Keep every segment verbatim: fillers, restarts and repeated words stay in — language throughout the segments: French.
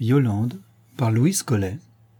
Yolande, par Louise Collet.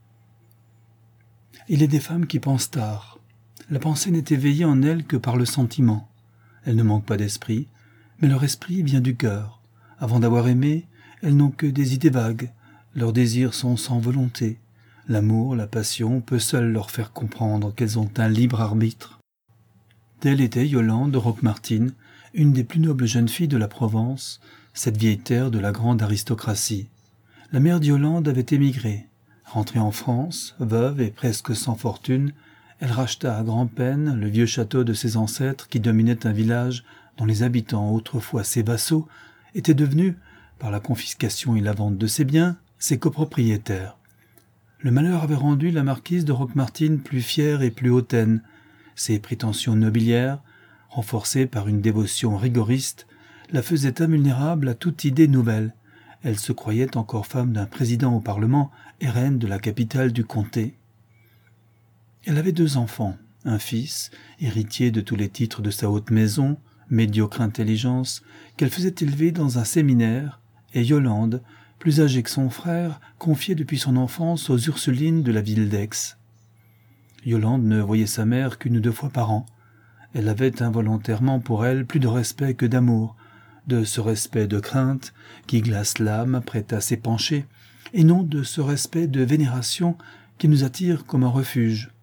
Il est des femmes qui pensent tard. La pensée n'est éveillée en elles que par le sentiment. Elles ne manquent pas d'esprit, mais leur esprit vient du cœur. Avant d'avoir aimé, elles n'ont que des idées vagues. Leurs désirs sont sans volonté. L'amour, la passion, peut seul leur faire comprendre qu'elles ont un libre arbitre. Telle était Yolande de Roquemartin, une des plus nobles jeunes filles de la Provence, cette vieille terre de la grande aristocratie. La mère d'Yolande avait émigré. Rentrée en France, veuve et presque sans fortune, elle racheta à grand-peine le vieux château de ses ancêtres qui dominait un village dont les habitants, autrefois ses vassaux, étaient devenus, par la confiscation et la vente de ses biens, ses copropriétaires. Le malheur avait rendu la marquise de Roquemartin plus fière et plus hautaine. Ses prétentions nobiliaires, renforcées par une dévotion rigoriste, la faisaient invulnérable à toute idée nouvelle. Elle se croyait encore femme d'un président au Parlement et reine de la capitale du comté. Elle avait deux enfants, un fils, héritier de tous les titres de sa haute maison, médiocre intelligence, qu'elle faisait élever dans un séminaire, et Yolande, plus âgée que son frère, confiée depuis son enfance aux Ursulines de la ville d'Aix. Yolande ne voyait sa mère qu'une ou deux fois par an. Elle avait involontairement pour elle plus de respect que d'amour, de ce respect de crainte qui glace l'âme prête à s'épancher, et non de ce respect de vénération qui nous attire comme un refuge.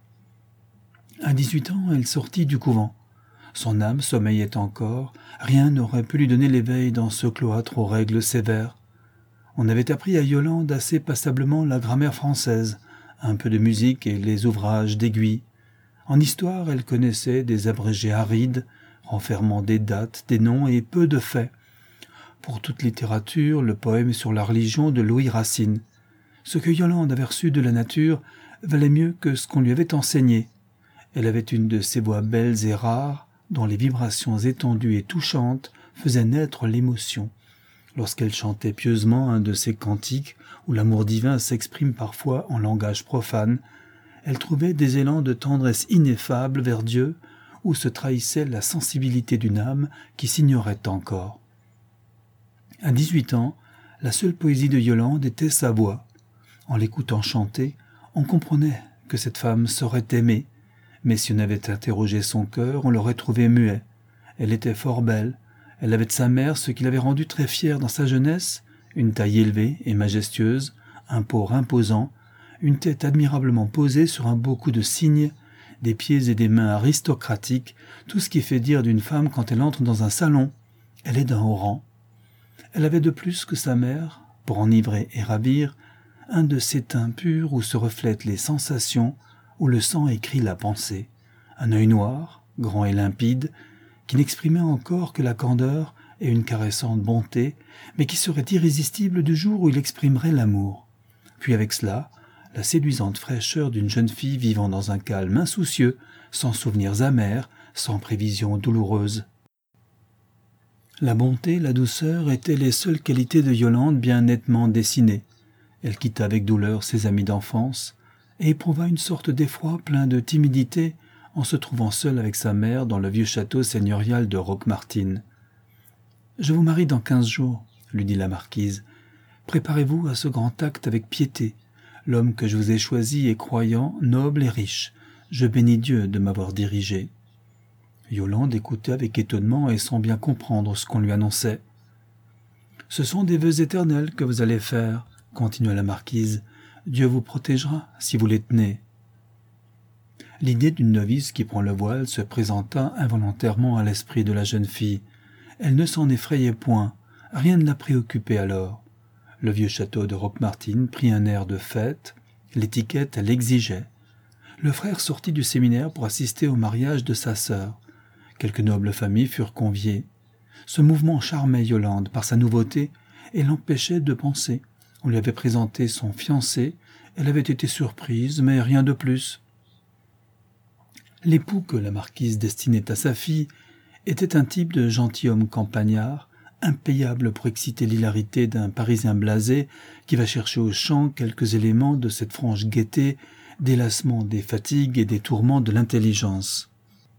À dix-huit ans, elle sortit du couvent. Son âme sommeillait encore, rien n'aurait pu lui donner l'éveil dans ce cloître aux règles sévères. On avait appris à Yolande assez passablement la grammaire française, un peu de musique et les ouvrages d'Aiguille. En histoire, elle connaissait des abrégés arides, renfermant des dates, des noms et peu de faits. Pour toute littérature, le poème sur la religion de Louis Racine. Ce que Yolande avait reçu de la nature valait mieux que ce qu'on lui avait enseigné. Elle avait une de ces voix belles et rares, dont les vibrations étendues et touchantes faisaient naître l'émotion. Lorsqu'elle chantait pieusement un de ces cantiques où l'amour divin s'exprime parfois en langage profane, elle trouvait des élans de tendresse ineffable vers Dieu, où se trahissait la sensibilité d'une âme qui s'ignorait encore. À dix-huit ans, la seule poésie de Yolande était sa voix. En l'écoutant chanter, on comprenait que cette femme saurait aimer, mais si on avait interrogé son cœur, on l'aurait trouvée muet. Elle était fort belle, elle avait de sa mère ce qui l'avait rendue très fière dans sa jeunesse, une taille élevée et majestueuse, un port imposant, une tête admirablement posée sur un beau cou de cygne, des pieds et des mains aristocratiques, tout ce qui fait dire d'une femme quand elle entre dans un salon, elle est d'un haut rang. Elle avait de plus que sa mère, pour enivrer et ravir, un de ces teints purs où se reflètent les sensations, où le sang écrit la pensée, un œil noir, grand et limpide, qui n'exprimait encore que la candeur et une caressante bonté, mais qui serait irrésistible du jour où il exprimerait l'amour. Puis avec cela, la séduisante fraîcheur d'une jeune fille vivant dans un calme insoucieux, sans souvenirs amers, sans prévisions douloureuses. La bonté, la douceur étaient les seules qualités de Yolande bien nettement dessinées. Elle quitta avec douleur ses amis d'enfance et éprouva une sorte d'effroi plein de timidité en se trouvant seule avec sa mère dans le vieux château seigneurial de Roquemartin. « Je vous marie dans quinze jours, » lui dit la marquise. « Préparez-vous à ce grand acte avec piété. L'homme que je vous ai choisi est croyant, noble et riche. Je bénis Dieu de m'avoir dirigé. » Yolande écoutait avec étonnement et sans bien comprendre ce qu'on lui annonçait. « Ce sont des vœux éternels que vous allez faire, » continua la marquise. « Dieu vous protégera si vous les tenez. » L'idée d'une novice qui prend le voile se présenta involontairement à l'esprit de la jeune fille. Elle ne s'en effrayait point, rien ne la préoccupait alors. Le vieux château de Roquemartin prit un air de fête, l'étiquette l'exigeait. Le frère sortit du séminaire pour assister au mariage de sa sœur. Quelques nobles familles furent conviées. Ce mouvement charmait Yolande par sa nouveauté et l'empêchait de penser. On lui avait présenté son fiancé, elle avait été surprise, mais rien de plus. L'époux que la marquise destinait à sa fille était un type de gentilhomme campagnard, impayable pour exciter l'hilarité d'un Parisien blasé qui va chercher au champ quelques éléments de cette franche gaieté, délassement des fatigues et des tourments de l'intelligence.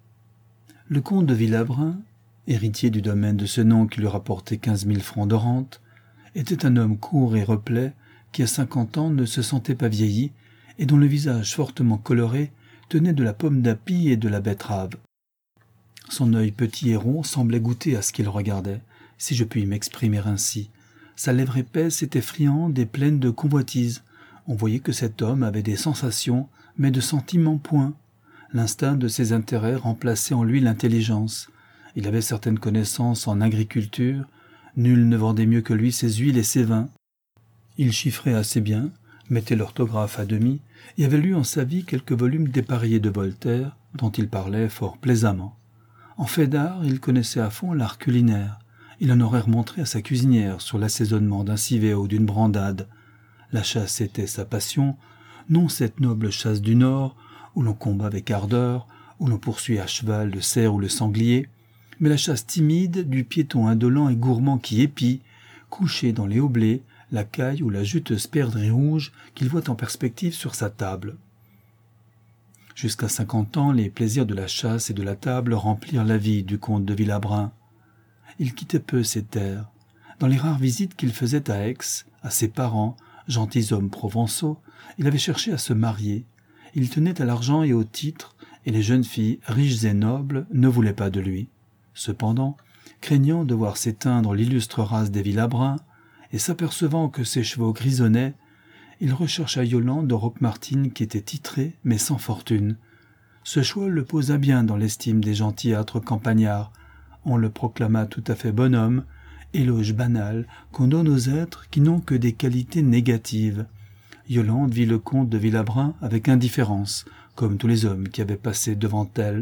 Le comte de Villabrun, héritier du domaine de ce nom qui lui rapportait quinze mille francs de rente, était un homme court et replet, qui à cinquante ans ne se sentait pas vieilli, et dont le visage fortement coloré tenait de la pomme d'api et de la betterave. Son œil petit et rond semblait goûter à ce qu'il regardait, si je puis m'exprimer ainsi. Sa lèvre épaisse était friande et pleine de convoitise. On voyait que cet homme avait des sensations, mais de sentiments point. L'instinct de ses intérêts remplaçait en lui l'intelligence. Il avait certaines connaissances en agriculture. Nul ne vendait mieux que lui ses huiles et ses vins. Il chiffrait assez bien, mettait l'orthographe à demi, et avait lu en sa vie quelques volumes dépareillés de Voltaire, dont il parlait fort plaisamment. En fait d'art, il connaissait à fond l'art culinaire. Il en aurait remontré à sa cuisinière sur l'assaisonnement d'un civet ou d'une brandade. La chasse était sa passion, non cette noble chasse du Nord, où l'on combat avec ardeur, où l'on poursuit à cheval le cerf ou le sanglier, mais la chasse timide du piéton indolent et gourmand qui épie, couché dans les hauts blés, la caille ou la juteuse perdrix rouge qu'il voit en perspective sur sa table. Jusqu'à cinquante ans, les plaisirs de la chasse et de la table remplirent la vie du comte de Villabrun. Il quittait peu ses terres. Dans les rares visites qu'il faisait à Aix, à ses parents, gentilshommes provençaux, il avait cherché à se marier. Il tenait à l'argent et au titre, et les jeunes filles, riches et nobles, ne voulaient pas de lui. Cependant, craignant de voir s'éteindre l'illustre race des Villabrun, et s'apercevant que ses chevaux grisonnaient, il rechercha Yolande de Roquemartin qui était titrée mais sans fortune. Ce choix le posa bien dans l'estime des gentillâtres campagnards. On le proclama tout à fait bonhomme, éloge banal qu'on donne aux êtres qui n'ont que des qualités négatives. Yolande vit le comte de Villabrun avec indifférence, comme tous les hommes qui avaient passé devant elle.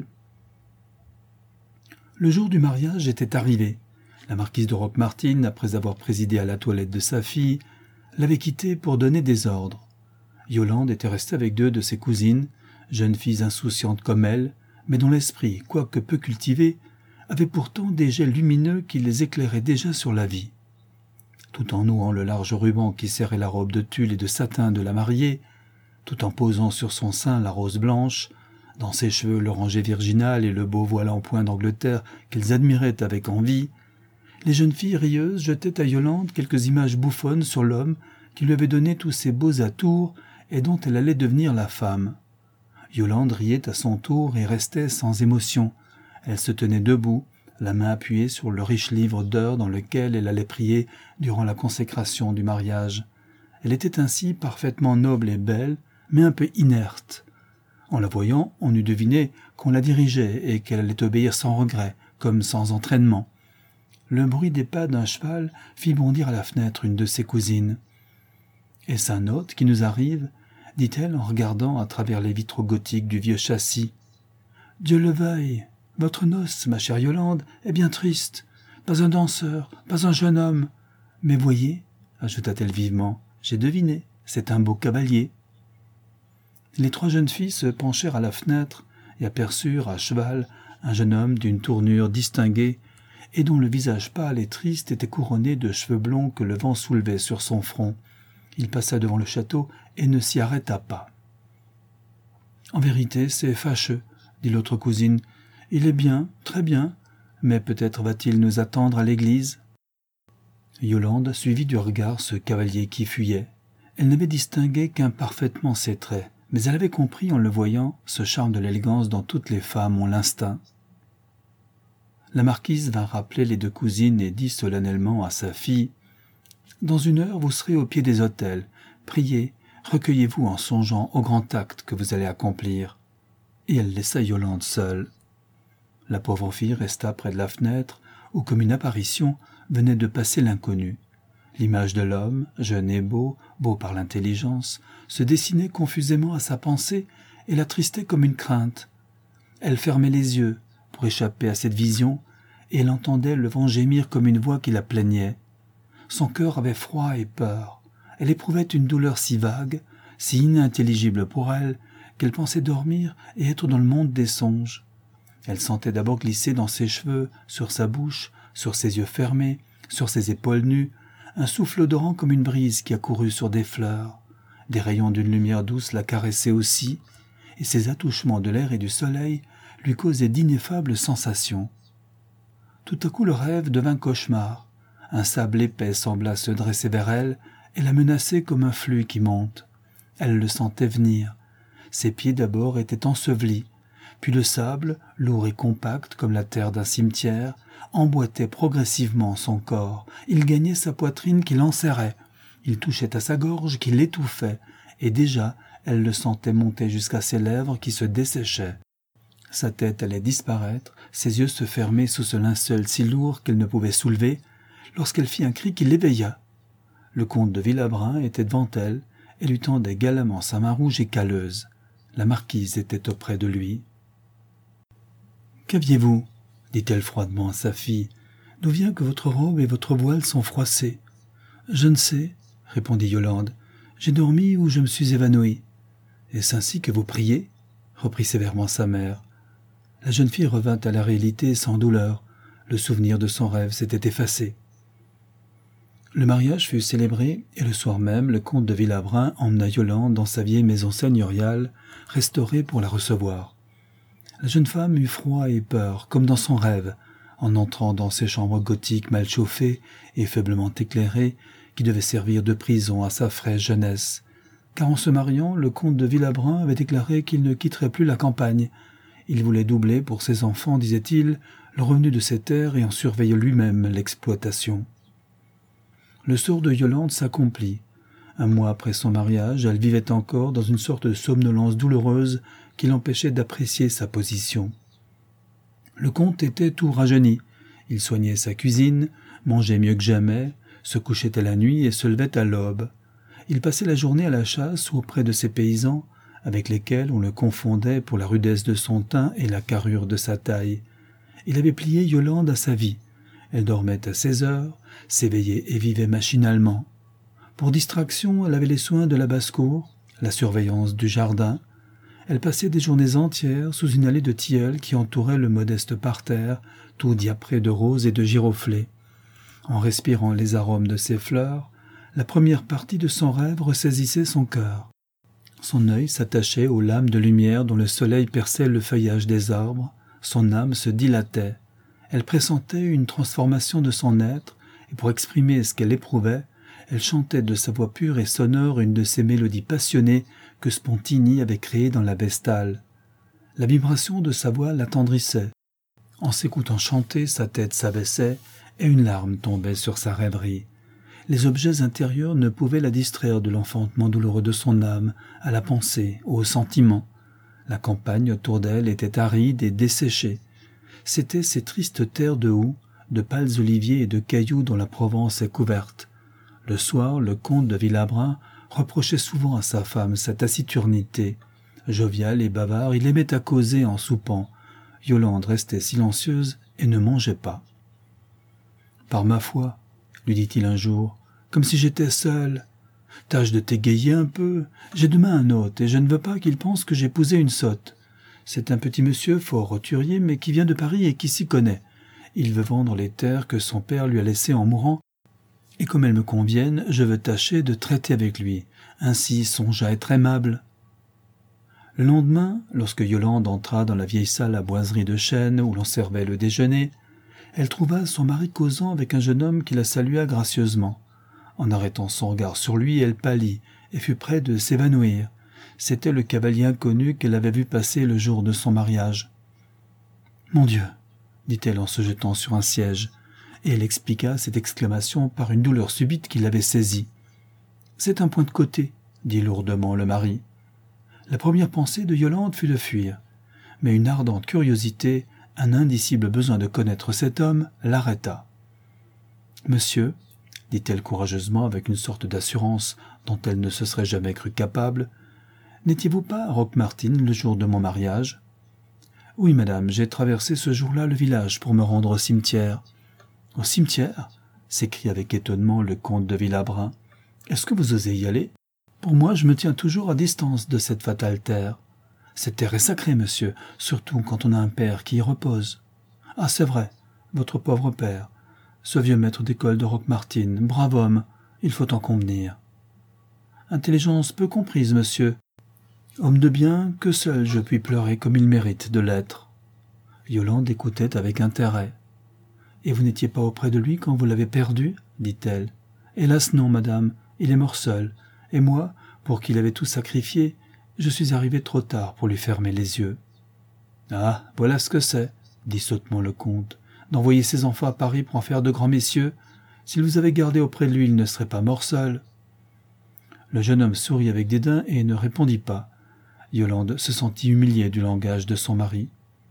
Le jour du mariage était arrivé. La marquise de Roquemartin, après avoir présidé à la toilette de sa fille, l'avait quittée pour donner des ordres. Yolande était restée avec deux de ses cousines, jeunes filles insouciantes comme elle, mais dont l'esprit, quoique peu cultivé, avait pourtant des jets lumineux qui les éclairaient déjà sur la vie. Tout en nouant le large ruban qui serrait la robe de tulle et de satin de la mariée, tout en posant sur son sein la rose blanche, dans ses cheveux l'oranger virginal et le beau voile en point d'Angleterre qu'elles admiraient avec envie, les jeunes filles rieuses jetaient à Yolande quelques images bouffonnes sur l'homme qui lui avait donné tous ses beaux atours et dont elle allait devenir la femme. Yolande riait à son tour et restait sans émotion. Elle se tenait debout, la main appuyée sur le riche livre d'heures dans lequel elle allait prier durant la consécration du mariage. Elle était ainsi parfaitement noble et belle, mais un peu inerte. En la voyant, on eût deviné qu'on la dirigeait et qu'elle allait obéir sans regret, comme sans entraînement. Le bruit des pas d'un cheval fit bondir à la fenêtre une de ses cousines. « Est-ce un hôte qui nous arrive ?» dit-elle en regardant à travers les vitraux gothiques du vieux châssis. « Dieu le veuille. Votre noce, ma chère Yolande, est bien triste. Pas un danseur, pas un jeune homme. Mais voyez, ajouta-t-elle vivement, j'ai deviné, c'est un beau cavalier. » Les trois jeunes filles se penchèrent à la fenêtre et aperçurent à cheval un jeune homme d'une tournure distinguée et dont le visage pâle et triste était couronné de cheveux blonds que le vent soulevait sur son front. Il passa devant le château et ne s'y arrêta pas. « En vérité, c'est fâcheux, » dit l'autre cousine. « Il est bien, très bien, mais peut-être va-t-il nous attendre à l'église. » Yolande suivit du regard ce cavalier qui fuyait. Elle n'avait distingué qu'imparfaitement ses traits, mais elle avait compris en le voyant ce charme de l'élégance dont toutes les femmes ont l'instinct. La marquise vint rappeler les deux cousines et dit solennellement à sa fille « Dans une heure, vous serez au pied des autels. Priez, recueillez-vous en songeant au grand acte que vous allez accomplir. » Et elle laissa Yolande seule. La pauvre fille resta près de la fenêtre où, comme une apparition, venait de passer l'inconnu. L'image de l'homme, jeune et beau, beau par l'intelligence, se dessinait confusément à sa pensée et l'attristait comme une crainte. Elle fermait les yeux pour échapper à cette vision, et elle entendait le vent gémir comme une voix qui la plaignait. Son cœur avait froid et peur. Elle éprouvait une douleur si vague, si inintelligible pour elle, qu'elle pensait dormir et être dans le monde des songes. Elle sentait d'abord glisser dans ses cheveux, sur sa bouche, sur ses yeux fermés, sur ses épaules nues, un souffle odorant comme une brise qui accourut sur des fleurs. Des rayons d'une lumière douce la caressaient aussi, et ces attouchements de l'air et du soleil lui causaient d'ineffables sensations. Tout à coup le rêve devint cauchemar. Un sable épais sembla se dresser vers elle, et la menaçait comme un flux qui monte. Elle le sentait venir. Ses pieds d'abord étaient ensevelis, puis le sable, lourd et compact comme la terre d'un cimetière, emboîtait progressivement son corps. Il gagnait sa poitrine qui l'enserrait. Il touchait à sa gorge qui l'étouffait, et déjà elle le sentait monter jusqu'à ses lèvres qui se desséchaient. Sa tête allait disparaître, ses yeux se fermer sous ce linceul si lourd qu'elle ne pouvait soulever, lorsqu'elle fit un cri qui l'éveilla. Le comte de Villabrun était devant elle et lui tendait galamment sa main rouge et calleuse. La marquise était auprès de lui. « Qu'aviez-vous » dit-elle froidement à sa fille. « D'où vient que votre robe et votre voile sont froissés ?»« Je ne sais, » répondit Yolande. « J'ai dormi ou je me suis évanouie. »« Est-ce ainsi que vous priez ?» reprit sévèrement sa mère. La jeune fille revint à la réalité sans douleur. Le souvenir de son rêve s'était effacé. Le mariage fut célébré et le soir même, le comte de Villabrun emmena Yolande dans sa vieille maison seigneuriale, restaurée pour la recevoir. La jeune femme eut froid et peur, comme dans son rêve, en entrant dans ces chambres gothiques mal chauffées et faiblement éclairées, qui devaient servir de prison à sa fraîche jeunesse. Car en se mariant, le comte de Villabrun avait déclaré qu'il ne quitterait plus la campagne. Il voulait doubler pour ses enfants, disait-il, le revenu de ses terres et en surveiller lui-même l'exploitation. Le sort de Yolande s'accomplit. Un mois après son mariage, elle vivait encore dans une sorte de somnolence douloureuse qui l'empêchait d'apprécier sa position. Le comte était tout rajeuni. Il soignait sa cuisine, mangeait mieux que jamais, se couchait à la nuit et se levait à l'aube. Il passait la journée à la chasse ou auprès de ses paysans, avec lesquels on le confondait pour la rudesse de son teint et la carrure de sa taille. Il avait plié Yolande à sa vie. Elle dormait à seize heures, s'éveillait et vivait machinalement. Pour distraction, elle avait les soins de la basse-cour, la surveillance du jardin. Elle passait des journées entières sous une allée de tilleuls qui entourait le modeste parterre, tout diapré de roses et de giroflées. En respirant les arômes de ces fleurs, la première partie de son rêve ressaisissait son cœur. Son œil s'attachait aux lames de lumière dont le soleil perçait le feuillage des arbres, son âme se dilatait. Elle pressentait une transformation de son être, et pour exprimer ce qu'elle éprouvait, elle chantait de sa voix pure et sonore une de ces mélodies passionnées que Spontini avait créées dans la Vestale. La vibration de sa voix l'attendrissait. En s'écoutant chanter, sa tête s'abaissait, et une larme tombait sur sa rêverie. Les objets intérieurs ne pouvaient la distraire de l'enfantement douloureux de son âme, à la pensée, aux sentiments. La campagne autour d'elle était aride et desséchée. C'étaient ces tristes terres de houx, de pâles oliviers et de cailloux dont la Provence est couverte. Le soir, le comte de Villabrun reprochait souvent à sa femme sa taciturnité. Jovial et bavard, il aimait à causer en soupant. Yolande restait silencieuse et ne mangeait pas. « Par ma foi, lui dit-il un jour, comme si j'étais seul. Tâche de t'égayer un peu. J'ai demain un hôte, et je ne veux pas qu'il pense que j'ai épousé une sotte. C'est un petit monsieur fort roturier, mais qui vient de Paris et qui s'y connaît. Il veut vendre les terres que son père lui a laissées en mourant, et comme elles me conviennent, je veux tâcher de traiter avec lui. Ainsi songe à être aimable. » Le lendemain, lorsque Yolande entra dans la vieille salle à boiserie de chêne où l'on servait le déjeuner, elle trouva son mari causant avec un jeune homme qui la salua gracieusement. En arrêtant son regard sur lui, elle pâlit et fut près de s'évanouir. C'était le cavalier inconnu qu'elle avait vu passer le jour de son mariage. « Mon Dieu !» dit-elle en se jetant sur un siège, et elle expliqua cette exclamation par une douleur subite qui l'avait saisie. « C'est un point de côté, » dit lourdement le mari. La première pensée de Yolande fut de fuir, mais une ardente curiosité, un indicible besoin de connaître cet homme, l'arrêta. « Monsieur, » dit-elle courageusement avec une sorte d'assurance dont elle ne se serait jamais crue capable, « n'étiez-vous pas à Roquemartin le jour de mon mariage ?»« Oui, madame, j'ai traversé ce jour-là le village pour me rendre au cimetière. »« Au cimetière ?» s'écria avec étonnement le comte de Villabrun. « Est-ce que vous osez y aller ? Pour moi, je me tiens toujours à distance de cette fatale terre. Cette terre est sacrée, monsieur, surtout quand on a un père qui y repose. Ah, c'est vrai, votre pauvre père, ce vieux maître d'école de Roquemartin, brave homme, il faut en convenir. Intelligence peu comprise, monsieur. Homme de bien, que seul je puis pleurer comme il mérite de l'être. » Yolande écoutait avec intérêt. « Et vous n'étiez pas auprès de lui quand vous l'avez perdu ?» dit-elle. « Hélas non, madame, Il est mort seul, et moi, pour qui il avait tout sacrifié, je suis arrivé trop tard pour lui fermer les yeux. »« Ah, voilà ce que c'est, » dit sottement le comte, « d'envoyer ses enfants à Paris pour en faire de grands messieurs. S'il vous avait gardé auprès de lui, il ne serait pas mort seul. » Le jeune homme sourit avec dédain et ne répondit pas. Yolande se sentit humiliée du langage de son mari.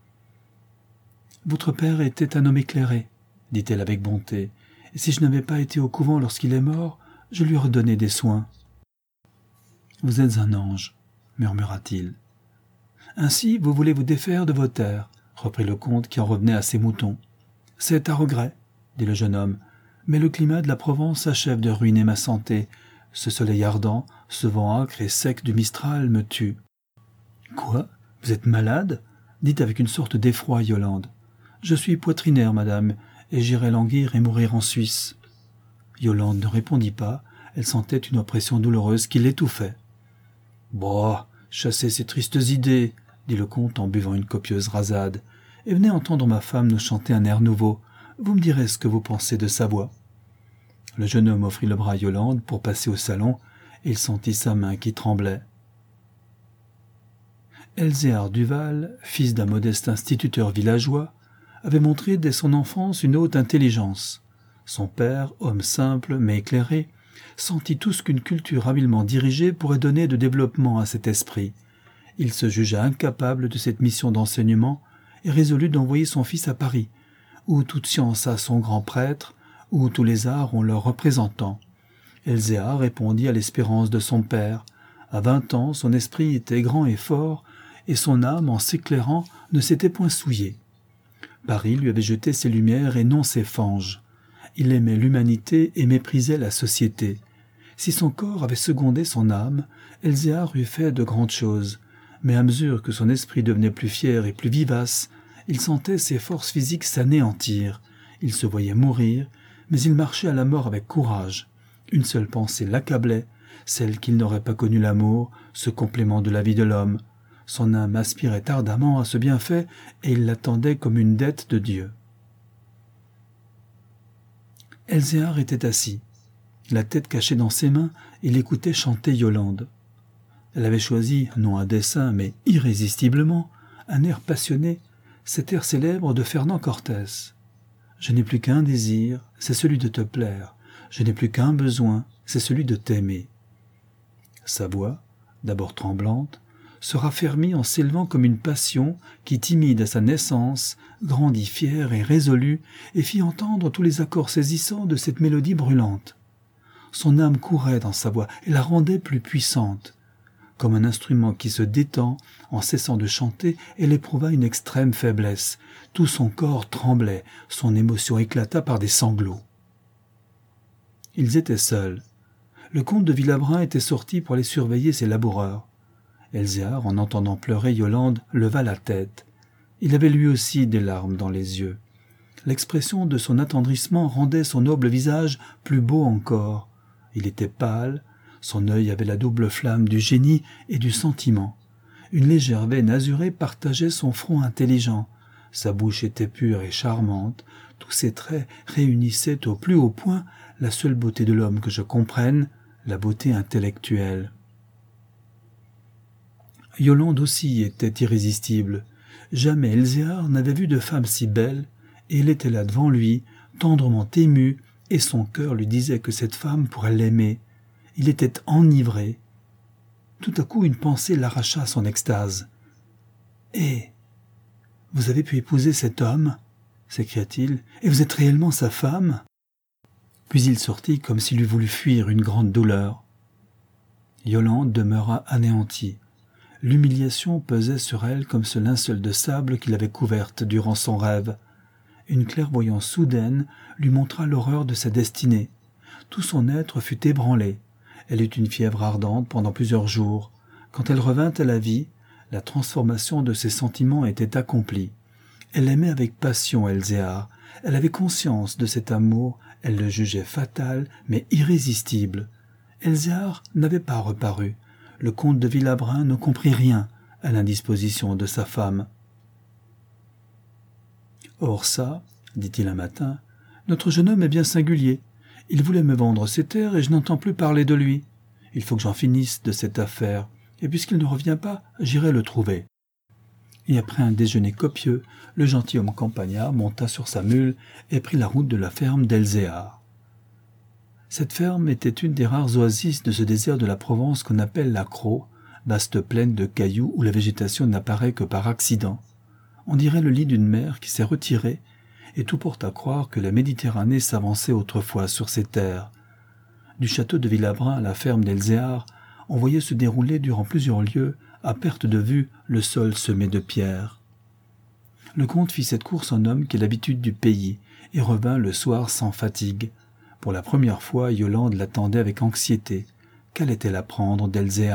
« Votre père était un homme éclairé, » dit-elle avec bonté, « et si je n'avais pas été au couvent lorsqu'il est mort, je lui aurais donné des soins. »« Vous êtes un ange, » murmura-t-il. « Ainsi, vous voulez vous défaire de vos terres, » reprit le comte qui en revenait à ses moutons. « C'est à regret, » dit le jeune homme, « mais le climat de la Provence achève de ruiner ma santé. Ce soleil ardent, ce vent âcre et sec du Mistral me tue. »« Quoi ? Vous êtes malade ?» dit avec une sorte d'effroi Yolande. « Je suis poitrinaire, madame, et j'irai languir et mourir en Suisse. » Yolande ne répondit pas, elle sentait une oppression douloureuse qui l'étouffait. « Bah, chassez ces tristes idées, » dit le comte en buvant une copieuse rasade, « et venez entendre ma femme nous chanter un air nouveau. Vous me direz ce que vous pensez de sa voix. » Le jeune homme offrit le bras à Yolande pour passer au salon, et il sentit sa main qui tremblait. Elzéar Duval, fils d'un modeste instituteur villageois, avait montré dès son enfance une haute intelligence. Son père, homme simple mais éclairé, sentit tout ce qu'une culture habilement dirigée pourrait donner de développement à cet esprit. Il se jugea incapable de cette mission d'enseignement et résolut d'envoyer son fils à Paris, où toute science a son grand prêtre, où tous les arts ont leurs représentants. Elzéar répondit à l'espérance de son père. À vingt ans, son esprit était grand et fort, et son âme, en s'éclairant, ne s'était point souillée. Paris lui avait jeté ses lumières et non ses fanges. Il aimait l'humanité et méprisait la société. Si son corps avait secondé son âme, Elzéar eût fait de grandes choses, mais à mesure que son esprit devenait plus fier et plus vivace, il sentait ses forces physiques s'anéantir. Il se voyait mourir, mais il marchait à la mort avec courage. Une seule pensée l'accablait, celle qu'il n'aurait pas connu l'amour, ce complément de la vie de l'homme. Son âme aspirait ardemment à ce bienfait et il l'attendait comme une dette de Dieu. Elzéar était assis. La tête cachée dans ses mains, il écoutait chanter Yolande. Elle avait choisi, non à dessein, mais irrésistiblement, un air passionné, cet air célèbre de Fernand Cortés. « Je n'ai plus qu'un désir, c'est celui de te plaire. Je n'ai plus qu'un besoin, c'est celui de t'aimer. » Sa voix, d'abord tremblante, se raffermit en s'élevant comme une passion qui, timide à sa naissance, grandit fière et résolue et fit entendre tous les accords saisissants de cette mélodie brûlante. Son âme courait dans sa voix et la rendait plus puissante. Comme un instrument qui se détend, en cessant de chanter, elle éprouva une extrême faiblesse. Tout son corps tremblait, son émotion éclata par des sanglots. Ils étaient seuls. Le comte de Villabrun était sorti pour aller surveiller ses laboureurs. Elzéar, en entendant pleurer Yolande, leva la tête. Il avait lui aussi des larmes dans les yeux. L'expression de son attendrissement rendait son noble visage plus beau encore. Il était pâle, son œil avait la double flamme du génie et du sentiment. Une légère veine azurée partageait son front intelligent. Sa bouche était pure et charmante. Tous ses traits réunissaient au plus haut point la seule beauté de l'homme que je comprenne, la beauté intellectuelle. Yolande aussi était irrésistible. Jamais Elzéar n'avait vu de femme si belle, et elle était là devant lui, tendrement émue, et son cœur lui disait que cette femme pourrait l'aimer. Il était enivré. Tout à coup, une pensée l'arracha à son extase. « Eh, vous avez pu épouser cet homme ?» s'écria-t-il, « et vous êtes réellement sa femme ?» Puis il sortit comme s'il eût voulu fuir une grande douleur. Yolande demeura anéantie. L'humiliation pesait sur elle comme ce linceul de sable qui l'avait couverte durant son rêve. Une clairvoyance soudaine lui montra l'horreur de sa destinée. Tout son être fut ébranlé. Elle eut une fièvre ardente pendant plusieurs jours. Quand elle revint à la vie, la transformation de ses sentiments était accomplie. Elle aimait avec passion Elzéar. Elle avait conscience de cet amour, elle le jugeait fatal, mais irrésistible. Elzéar n'avait pas reparu. Le comte de Villabrun ne comprit rien à l'indisposition de sa femme. « Or ça, dit-il un matin, notre jeune homme est bien singulier. Il voulait me vendre ses terres et je n'entends plus parler de lui. Il faut que j'en finisse de cette affaire, et puisqu'il ne revient pas, j'irai le trouver. » Et après un déjeuner copieux, le gentilhomme campagnard monta sur sa mule et prit la route de la ferme d'Elzéar. Cette ferme était une des rares oasis de ce désert de la Provence qu'on appelle la Crau, vaste plaine de cailloux où la végétation n'apparaît que par accident. On dirait le lit d'une mer qui s'est retirée, et tout porte à croire que la Méditerranée s'avançait autrefois sur ces terres. Du château de Villabrun à la ferme d'Elzéar, on voyait se dérouler durant plusieurs lieues, à perte de vue, le sol semé de pierres. Le comte fit cette course en homme qui est l'habitude du pays, et revint le soir sans fatigue. Pour la première fois, Yolande l'attendait avec anxiété. Qu'allait-elle apprendre d'Elzéar ?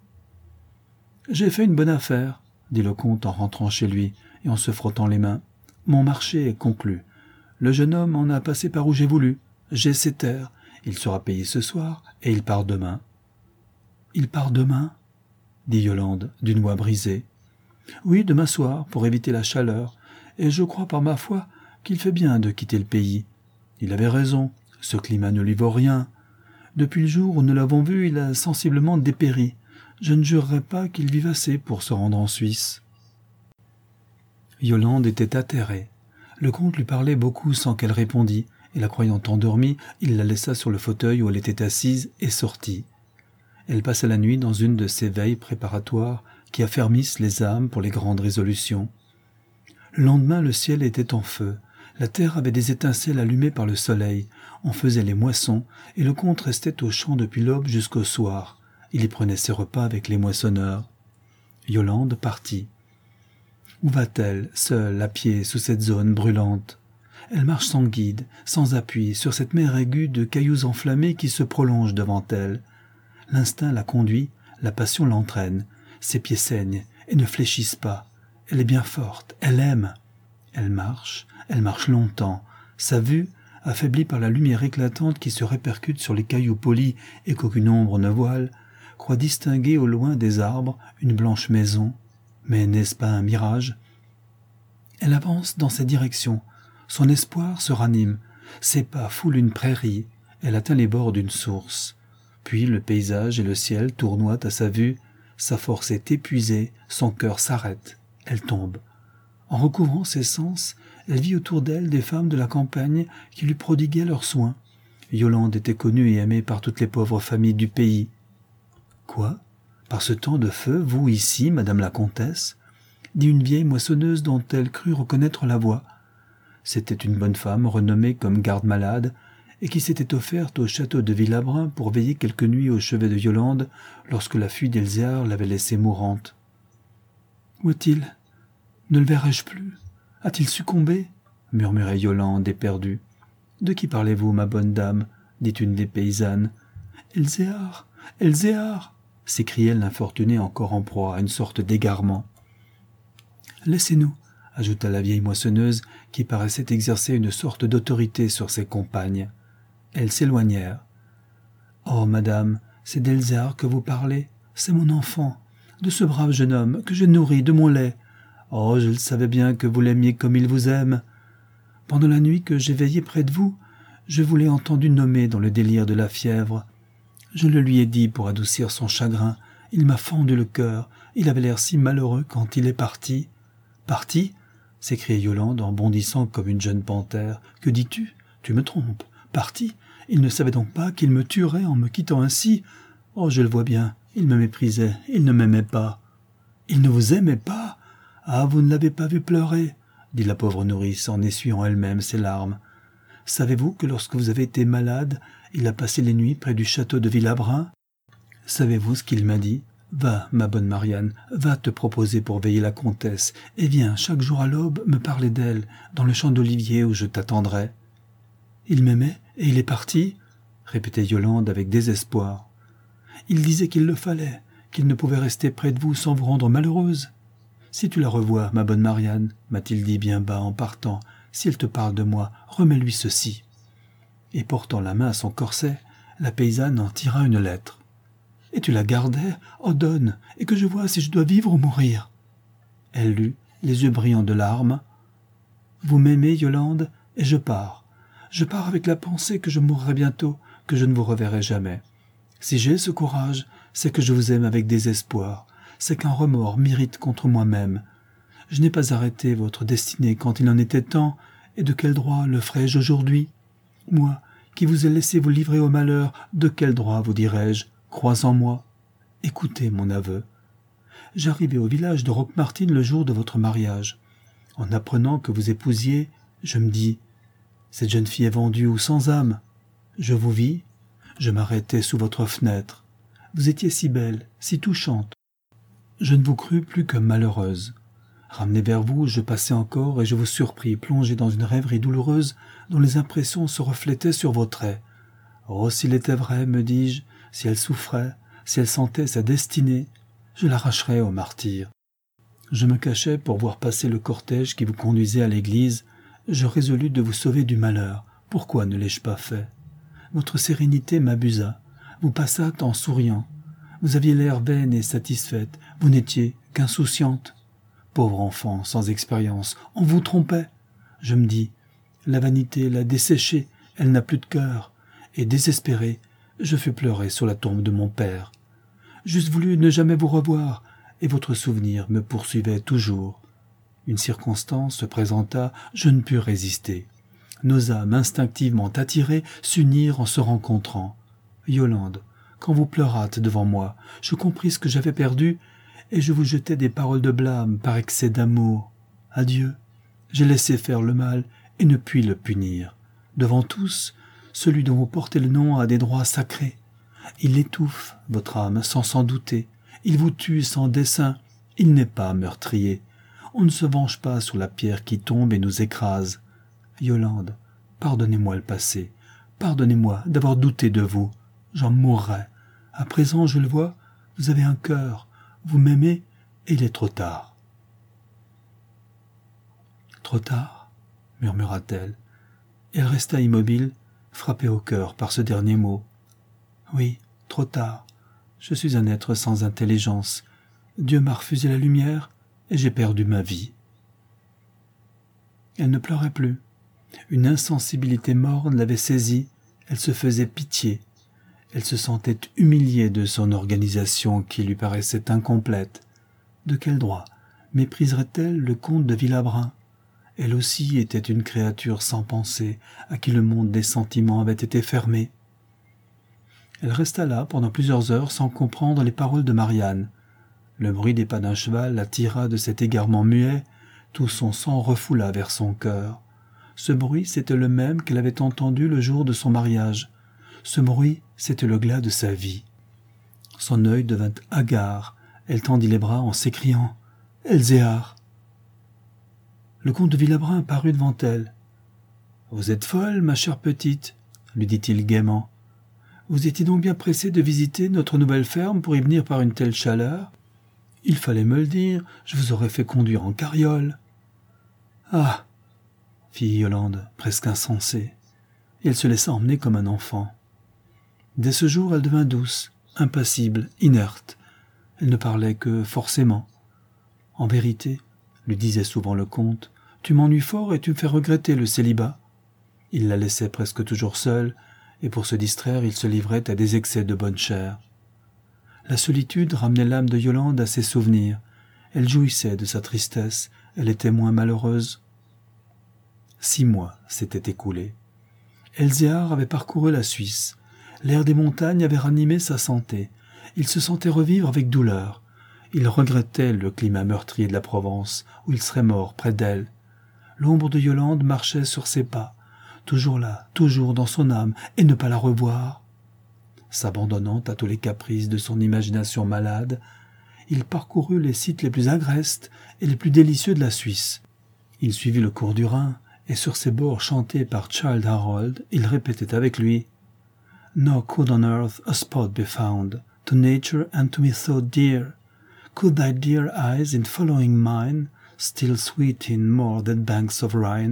« J'ai fait une bonne affaire, » dit le comte en rentrant chez lui et en se frottant les mains. « Mon marché est conclu. Le jeune homme en a passé par où j'ai voulu. J'ai ses terres. Il sera payé ce soir et il part demain. »« Il part demain ?» dit Yolande, d'une voix brisée. « Oui, demain soir, pour éviter la chaleur, et je crois par ma foi qu'il fait bien de quitter le pays. Il avait raison, ce climat ne lui vaut rien. Depuis le jour où nous l'avons vu, il a sensiblement dépéri. Je ne jurerais pas qu'il vive assez pour se rendre en Suisse. » Yolande était atterrée. Le comte lui parlait beaucoup sans qu'elle répondît, et la croyant endormie, il la laissa sur le fauteuil où elle était assise et sortit. Elle passa la nuit dans une de ces veilles préparatoires qui affermissent les âmes pour les grandes résolutions. Le lendemain, le ciel était en feu. La terre avait des étincelles allumées par le soleil. On faisait les moissons, et le comte restait au champ depuis l'aube jusqu'au soir. Il y prenait ses repas avec les moissonneurs. Yolande partit. Où va-t-elle, seule, à pied, sous cette zone brûlante ? Elle marche sans guide, sans appui, sur cette mer aiguë de cailloux enflammés qui se prolonge devant elle. L'instinct la conduit, la passion l'entraîne. Ses pieds saignent et ne fléchissent pas. Elle est bien forte, elle aime. Elle marche, elle marche longtemps. Sa vue, affaiblie par la lumière éclatante qui se répercute sur les cailloux polis et qu'aucune ombre ne voile, croit distinguer au loin des arbres une blanche maison. Mais n'est-ce pas un mirage ? Elle avance dans cette direction. Son espoir se ranime. Ses pas foulent une prairie. Elle atteint les bords d'une source. Puis le paysage et le ciel tournoient à sa vue. Sa force est épuisée, son cœur s'arrête. Elle tombe. En recouvrant ses sens, elle vit autour d'elle des femmes de la campagne qui lui prodiguaient leurs soins. Yolande était connue et aimée par toutes les pauvres familles du pays. « Quoi ? Par ce temps de feu, vous ici, madame la comtesse ?» dit une vieille moissonneuse dont elle crut reconnaître la voix. C'était une bonne femme renommée comme garde-malade et qui s'était offerte au château de Villabrun pour veiller quelques nuits au chevet de Yolande lorsque la fuite d'Elzéar l'avait laissée mourante. « Où est-il ? Ne le verrai-je plus ? A-t-il succombé ?» murmurait Yolande éperdue. « De qui parlez-vous, ma bonne dame ?» dit une des paysannes. « Elzéar ! Elzéar !» s'écriait l'infortunée encore en proie à une sorte d'égarement. « Laissez-nous !» ajouta la vieille moissonneuse qui paraissait exercer une sorte d'autorité sur ses compagnes. Elles s'éloignèrent. « Oh, madame, c'est d'Elzéar que vous parlez. C'est mon enfant, de ce brave jeune homme que j'ai nourri de mon lait. Oh, je le savais bien que vous l'aimiez comme il vous aime. Pendant la nuit que j'ai veillé près de vous, je vous l'ai entendu nommer dans le délire de la fièvre. Je le lui ai dit pour adoucir son chagrin. Il m'a fendu le cœur. Il avait l'air si malheureux quand il est parti. »« Parti ?» s'écriait Yolande en bondissant comme une jeune panthère. « Que dis-tu ? Tu me trompes. Parti ? Il ne savait donc pas qu'il me tuerait en me quittant ainsi. Oh, je le vois bien. Il me méprisait. Il ne m'aimait pas. »« Il ne vous aimait pas ? Ah, vous ne l'avez pas vu pleurer ?» dit la pauvre nourrice en essuyant elle-même ses larmes. « Savez-vous que lorsque vous avez été malade, il a passé les nuits près du château de Villabrun ? Savez-vous ce qu'il m'a dit ? Va, ma bonne Marianne, va te proposer pour veiller la comtesse, et viens chaque jour à l'aube me parler d'elle, dans le champ d'olivier où je t'attendrai. »« Il m'aimait, et il est parti ?» répétait Yolande avec désespoir. « Il disait qu'il le fallait, qu'il ne pouvait rester près de vous sans vous rendre malheureuse. Si tu la revois, ma bonne Marianne, m'a-t-il dit bien bas en partant, s'il te parle de moi, remets-lui ceci. » Et portant la main à son corset, la paysanne en tira une lettre. « Et tu la gardais ? Oh, donne, et que je vois si je dois vivre ou mourir. » Elle lut, les yeux brillants de larmes. « Vous m'aimez, Yolande, et je pars. Je pars avec la pensée que je mourrai bientôt, que je ne vous reverrai jamais. Si j'ai ce courage, c'est que je vous aime avec désespoir, c'est qu'un remords m'irrite contre moi-même. Je n'ai pas arrêté votre destinée quand il en était temps, et de quel droit le ferais-je aujourd'hui? Moi, qui vous ai laissé vous livrer au malheur, de quel droit vous dirais-je, crois en moi? Écoutez mon aveu. J'arrivai au village de Roquemartin le jour de votre mariage. En apprenant que vous épousiez, je me dis, cette jeune fille est vendue ou sans âme. Je vous vis, je m'arrêtai sous votre fenêtre. Vous étiez si belle, si touchante. Je ne vous crus plus que malheureuse. Ramené vers vous, je passai encore et je vous surpris, plongé dans une rêverie douloureuse dont les impressions se reflétaient sur vos traits. Oh, s'il était vrai, me dis-je, si elle souffrait, si elle sentait sa destinée, je l'arracherais au martyr. Je me cachai pour voir passer le cortège qui vous conduisait à l'église. Je résolus de vous sauver du malheur. Pourquoi ne l'ai-je pas fait? Votre sérénité m'abusa. Vous passâtes en souriant. Vous aviez l'air vaine et satisfaite. Vous n'étiez qu'insouciante. Pauvre enfant, sans expérience, on vous trompait. Je me dis, la vanité l'a desséchée, elle n'a plus de cœur. Et désespéré, je fus pleurer sur la tombe de mon père. J'eusse voulu ne jamais vous revoir, et votre souvenir me poursuivait toujours. Une circonstance se présenta, je ne pus résister. Nos âmes instinctivement attirées s'unirent en se rencontrant. Yolande, quand vous pleurâtes devant moi, je compris ce que j'avais perdu, et je vous jetai des paroles de blâme par excès d'amour. Adieu, j'ai laissé faire le mal et ne puis le punir. Devant tous, celui dont vous portez le nom a des droits sacrés. Il étouffe votre âme sans s'en douter. Il vous tue sans dessein. Il n'est pas meurtrier. On ne se venge pas sur la pierre qui tombe et nous écrase. Yolande, pardonnez-moi le passé. Pardonnez-moi d'avoir douté de vous. J'en mourrai. À présent, je le vois, vous avez un cœur. Vous m'aimez et il est trop tard. Trop tard, murmura-t-elle. Elle resta immobile, frappée au cœur par ce dernier mot. Oui, trop tard. Je suis un être sans intelligence. Dieu m'a refusé la lumière et j'ai perdu ma vie. Elle ne pleurait plus. Une insensibilité morne l'avait saisie. Elle se faisait pitié. Elle se sentait humiliée de son organisation qui lui paraissait incomplète. De quel droit mépriserait-elle le comte de Villabrun? Elle aussi était une créature sans pensée, à qui le monde des sentiments avait été fermé. Elle resta là pendant plusieurs heures sans comprendre les paroles de Marianne. Le bruit des pas d'un cheval la tira de cet égarement muet, tout son sang refoula vers son cœur. Ce bruit, c'était le même qu'elle avait entendu le jour de son mariage. Ce bruit, c'était le glas de sa vie. Son œil devint hagard. Elle tendit les bras en s'écriant « Elzéar !» Le comte de Villabrun parut devant elle. « Vous êtes folle, ma chère petite » lui dit-il gaiement. « Vous étiez donc bien pressée de visiter notre nouvelle ferme pour y venir par une telle chaleur? Il fallait me le dire, je vous aurais fait conduire en carriole. »« Ah !» fit Yolande, presque insensée, et elle se laissa emmener comme un enfant. Dès ce jour, elle devint douce, impassible, inerte. Elle ne parlait que forcément. « En vérité, lui disait souvent le comte, tu m'ennuies fort et tu me fais regretter le célibat. » Il la laissait presque toujours seule, et pour se distraire, il se livrait à des excès de bonne chère. La solitude ramenait l'âme de Yolande à ses souvenirs. Elle jouissait de sa tristesse, elle était moins malheureuse. Six mois s'étaient écoulés. Elzéar avait parcouru la Suisse. L'air des montagnes avait ranimé sa santé. Il se sentait revivre avec douleur. Il regrettait le climat meurtrier de la Provence, où il serait mort près d'elle. L'ombre de Yolande marchait sur ses pas, toujours là, toujours dans son âme, et ne pas la revoir. S'abandonnant à tous les caprices de son imagination malade, il parcourut les sites les plus agrestes et les plus délicieux de la Suisse. Il suivit le cours du Rhin, et sur ses bords chantés par Childe Harold, il répétait avec lui « Nor could on earth a spot be found, to nature and to me so dear, could thy dear eyes in following mine, still sweeten more than banks of Rhine. »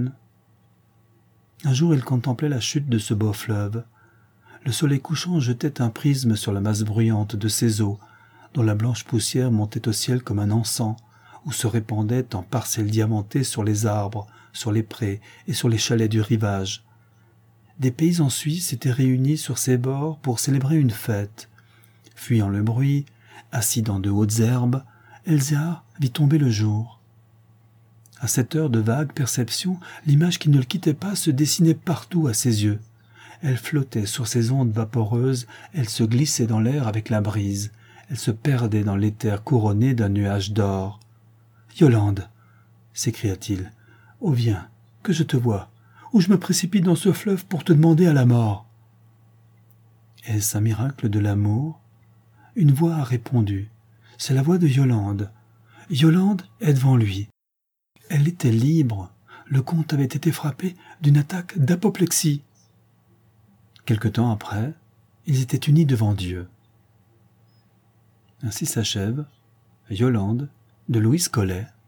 Un jour, il contemplait la chute de ce beau fleuve. Le soleil couchant jetait un prisme sur la masse bruyante de ses eaux, dont la blanche poussière montait au ciel comme un encens, ou se répandait en parcelles diamantées sur les arbres, sur les prés et sur les chalets du rivage. des paysans suisses s'étaient réunis sur ses bords pour célébrer une fête. Fuyant le bruit, assis dans de hautes herbes, Elzéar vit tomber le jour. À cette heure de vague perception, l'image qui ne le quittait pas se dessinait partout à ses yeux. Elle flottait sur ces ondes vaporeuses, elle se glissait dans l'air avec la brise, elle se perdait dans l'éther couronné d'un nuage d'or. « Yolande !» s'écria-t-il. « Oh viens, que je te voie, ou je me précipite dans ce fleuve pour te demander à la mort. » Est-ce un miracle de l'amour? Une voix a répondu. C'est la voix de Yolande. Yolande est devant lui. Elle était libre. Le comte avait été frappé d'une attaque d'apoplexie. Quelque temps après, ils étaient unis devant Dieu. Ainsi s'achève Yolande de Louise Collet.